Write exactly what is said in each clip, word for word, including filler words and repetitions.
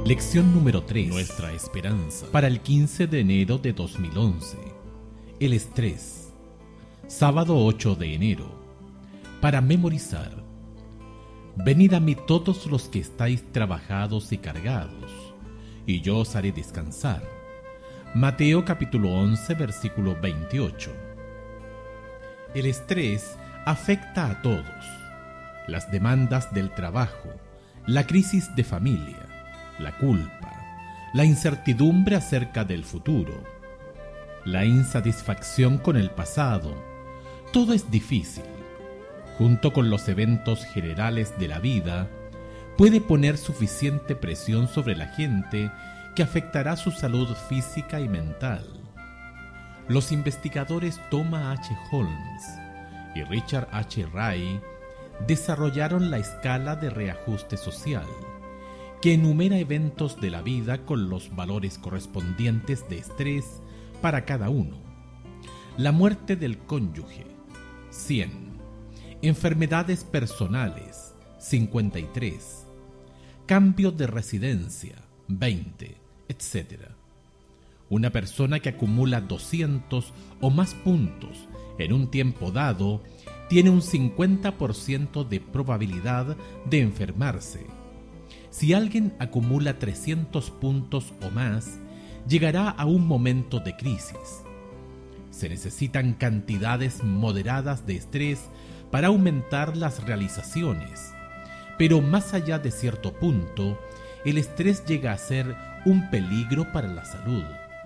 Lección número tres. Nuestra esperanza. Para el quince de enero de dos mil once. El estrés. Sábado ocho de enero. Para memorizar. Venid a mí todos los que estáis trabajados y cargados, y yo os haré descansar. Mateo capítulo once, versículo veintiocho. El estrés afecta a todos. Las demandas del trabajo, la crisis de familia, la culpa, la incertidumbre acerca del futuro, la insatisfacción con el pasado, todo es difícil. Junto con los eventos generales de la vida, puede poner suficiente presión sobre la gente que afectará su salud física y mental. Los investigadores Thomas H. Holmes y Richard H. Ray desarrollaron la escala de reajuste social, que enumera eventos de la vida con los valores correspondientes de estrés para cada uno. La muerte del cónyuge, cien. Enfermedades personales, cincuenta y tres. Cambio de residencia, veinte, etcétera. Una persona que acumula doscientos o más puntos en un tiempo dado tiene un cincuenta por ciento de probabilidad de enfermarse. Si alguien acumula trescientos puntos o más, llegará a un momento de crisis. Se necesitan cantidades moderadas de estrés para aumentar las realizaciones, pero más allá de cierto punto, el estrés llega a ser un peligro para la salud.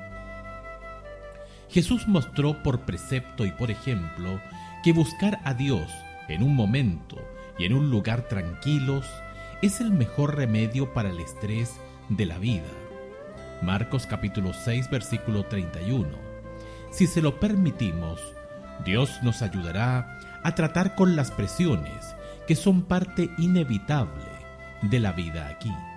Jesús mostró por precepto y por ejemplo que buscar a Dios en un momento y en un lugar tranquilos es el mejor remedio para el estrés de la vida. Marcos capítulo seis, versículo treinta y uno. Si se lo permitimos, Dios nos ayudará a tratar con las presiones que son parte inevitable de la vida aquí.